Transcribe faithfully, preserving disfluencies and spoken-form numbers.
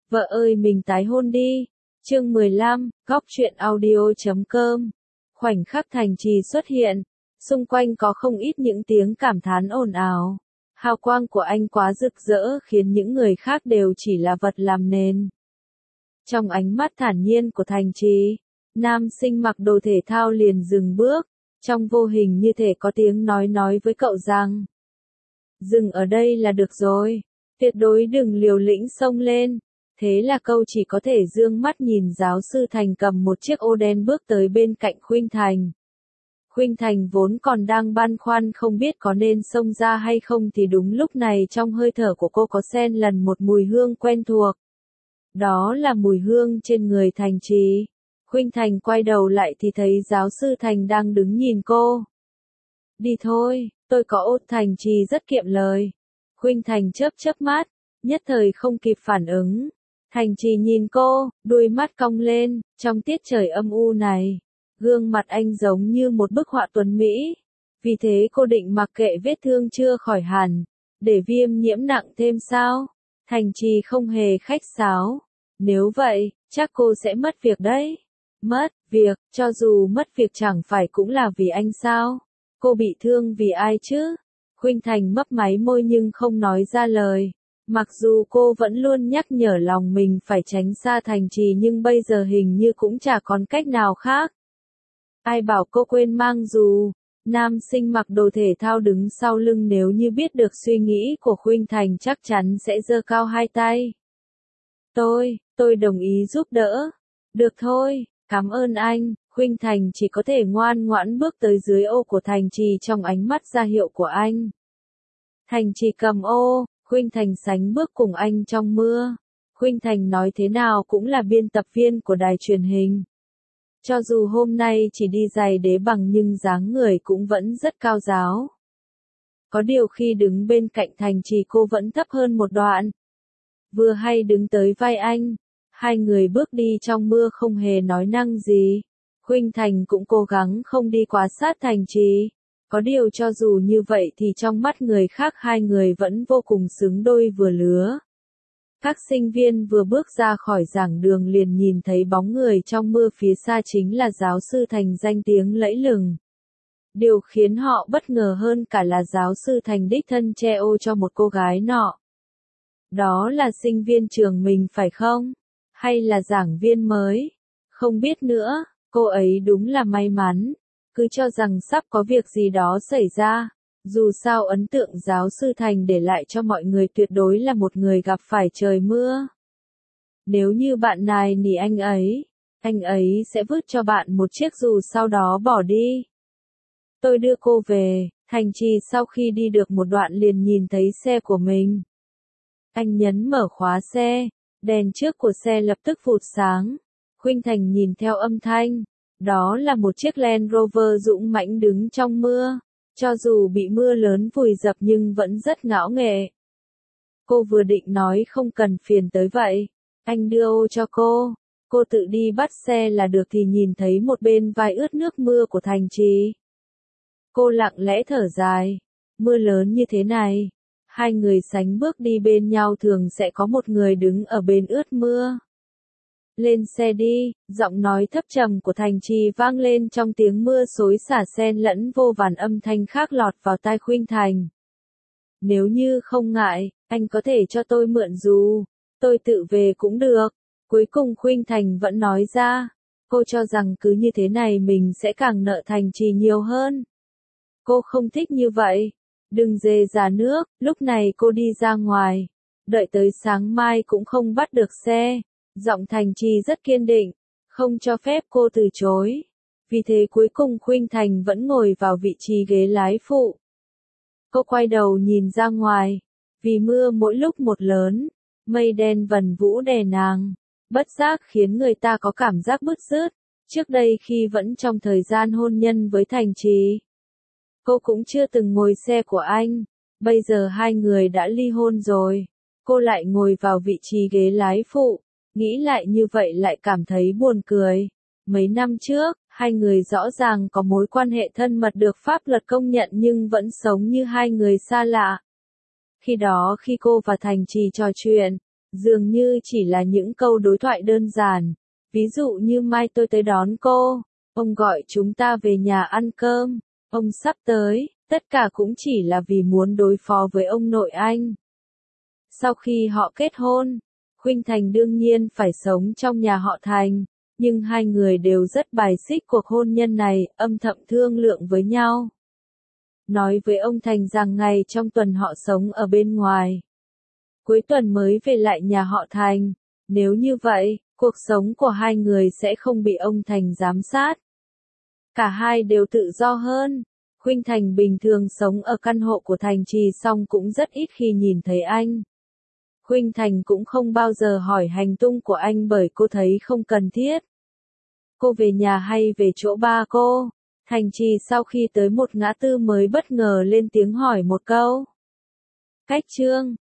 Vợ ơi mình tái hôn đi. Chương mười lăm, góc truyện audio chấm com. Khoảnh khắc Thành Trì xuất hiện, xung quanh có không ít những tiếng cảm thán ồn ào. Hào quang của anh quá rực rỡ khiến những người khác đều chỉ là vật làm nền. Trong ánh mắt thản nhiên của Thành Trì, nam sinh mặc đồ thể thao liền dừng bước, trong vô hình như thể có tiếng nói nói với cậu rằng: dừng ở đây là được rồi, tuyệt đối đừng liều lĩnh xông lên. Thế là câu chỉ có thể dương mắt nhìn giáo sư Thành cầm một chiếc ô đen bước tới bên cạnh Khuynh Thành. Khuynh Thành vốn còn đang băn khoăn không biết có nên xông ra hay không thì đúng lúc này trong hơi thở của cô có xen lần một mùi hương quen thuộc. Đó là mùi hương trên người Thành Trì. Khuynh Thành quay đầu lại thì thấy giáo sư Thành đang đứng nhìn cô. Đi thôi, tôi có ô. Thành Trì rất kiệm lời. Khuynh Thành chớp chớp mắt, nhất thời không kịp phản ứng. Thành Trì nhìn cô, đuôi mắt cong lên, trong tiết trời âm u này, gương mặt anh giống như một bức họa tuấn mỹ. Vì thế cô định mặc kệ vết thương chưa khỏi hẳn, để viêm nhiễm nặng thêm sao? Thành Trì không hề khách sáo. Nếu vậy, chắc cô sẽ mất việc đấy. Mất việc, cho dù mất việc chẳng phải cũng là vì anh sao? Cô bị thương vì ai chứ? Khuynh Thành mấp máy môi nhưng không nói ra lời. Mặc dù cô vẫn luôn nhắc nhở lòng mình phải tránh xa Thành Trì nhưng bây giờ hình như cũng chả còn cách nào khác. Ai bảo cô quên mang dù? Nam sinh mặc đồ thể thao đứng sau lưng nếu như biết được suy nghĩ của Khuynh Thành chắc chắn sẽ giơ cao hai tay. Tôi, tôi đồng ý giúp đỡ. Được thôi, cảm ơn anh. Khuynh Thành chỉ có thể ngoan ngoãn bước tới dưới ô của Thành Trì trong ánh mắt ra hiệu của anh. Thành Trì cầm ô, Khuynh Thành sánh bước cùng anh trong mưa. Khuynh Thành nói thế nào cũng là biên tập viên của đài truyền hình. Cho dù hôm nay chỉ đi giày đế bằng nhưng dáng người cũng vẫn rất cao ráo. Có điều khi đứng bên cạnh Thành Trì cô vẫn thấp hơn một đoạn. Vừa hay đứng tới vai anh, hai người bước đi trong mưa không hề nói năng gì. Khuynh Thành cũng cố gắng không đi quá sát Thành Trì. Có điều cho dù như vậy thì trong mắt người khác hai người vẫn vô cùng xứng đôi vừa lứa. Các sinh viên vừa bước ra khỏi giảng đường liền nhìn thấy bóng người trong mưa phía xa chính là giáo sư Thành danh tiếng lẫy lừng. Điều khiến họ bất ngờ hơn cả là giáo sư Thành đích thân che ô cho một cô gái nọ. Đó là sinh viên trường mình phải không? Hay là giảng viên mới? Không biết nữa, cô ấy đúng là may mắn. Cứ cho rằng sắp có việc gì đó xảy ra. Dù sao ấn tượng giáo sư Thành để lại cho mọi người tuyệt đối là một người gặp phải trời mưa. Nếu như bạn nài nỉ anh ấy, anh ấy sẽ vứt cho bạn một chiếc dù sau đó bỏ đi. Tôi đưa cô về. Thành Trì sau khi đi được một đoạn liền nhìn thấy xe của mình. Anh nhấn mở khóa xe, đèn trước của xe lập tức phụt sáng. Khuynh Thành nhìn theo âm thanh. Đó là một chiếc Land Rover dũng mãnh đứng trong mưa. Cho dù bị mưa lớn vùi dập nhưng vẫn rất ngạo nghễ. Cô vừa định nói không cần phiền tới vậy. Anh đưa ô cho cô. Cô tự đi bắt xe là được thì nhìn thấy một bên vai ướt nước mưa của Thành Trì. Cô lặng lẽ thở dài. Mưa lớn như thế này. Hai người sánh bước đi bên nhau thường sẽ có một người đứng ở bên ướt mưa. Lên xe đi, giọng nói thấp trầm của Thành Trì vang lên trong tiếng mưa xối xả xen lẫn vô vàn âm thanh khác lọt vào tai Khuynh Thành. Nếu như không ngại, anh có thể cho tôi mượn dù, tôi tự về cũng được. Cuối cùng Khuynh Thành vẫn nói ra, cô cho rằng cứ như thế này mình sẽ càng nợ Thành Trì nhiều hơn. Cô không thích như vậy, đừng dề ra nước, lúc này cô đi ra ngoài, đợi tới sáng mai cũng không bắt được xe. Giọng Thành Trì rất kiên định, không cho phép cô từ chối. Vì thế cuối cùng Khuynh Thành vẫn ngồi vào vị trí ghế lái phụ. Cô quay đầu nhìn ra ngoài, vì mưa mỗi lúc một lớn, mây đen vần vũ đè nàng, bất giác khiến người ta có cảm giác bứt rứt. Trước đây khi vẫn trong thời gian hôn nhân với Thành Trì, cô cũng chưa từng ngồi xe của anh, bây giờ hai người đã ly hôn rồi, cô lại ngồi vào vị trí ghế lái phụ. Nghĩ lại như vậy lại cảm thấy buồn cười. Mấy năm trước, hai người rõ ràng có mối quan hệ thân mật được pháp luật công nhận nhưng vẫn sống như hai người xa lạ. Khi đó khi cô và Thành Trì trò chuyện, Dường như chỉ là những câu đối thoại đơn giản. Ví dụ như mai tôi tới đón cô, ông gọi chúng ta về nhà ăn cơm, ông sắp tới, tất cả cũng chỉ là vì muốn đối phó với ông nội anh. Sau khi họ kết hôn, Khuynh Thành đương nhiên phải sống trong nhà họ Thành, nhưng hai người đều rất bài xích cuộc hôn nhân này, âm thầm thương lượng với nhau. Nói với ông Thành rằng ngày trong tuần họ sống ở bên ngoài, cuối tuần mới về lại nhà họ Thành. Nếu như vậy, cuộc sống của hai người sẽ không bị ông Thành giám sát. Cả hai đều tự do hơn. Khuynh Thành bình thường sống ở căn hộ của Thành Trì song cũng rất ít khi nhìn thấy anh. Khuynh Thành cũng không bao giờ hỏi hành tung của anh bởi cô thấy không cần thiết. Cô về nhà hay về chỗ ba cô? Thành Trì sau khi tới một ngã tư mới bất ngờ lên tiếng hỏi một câu. Cách chương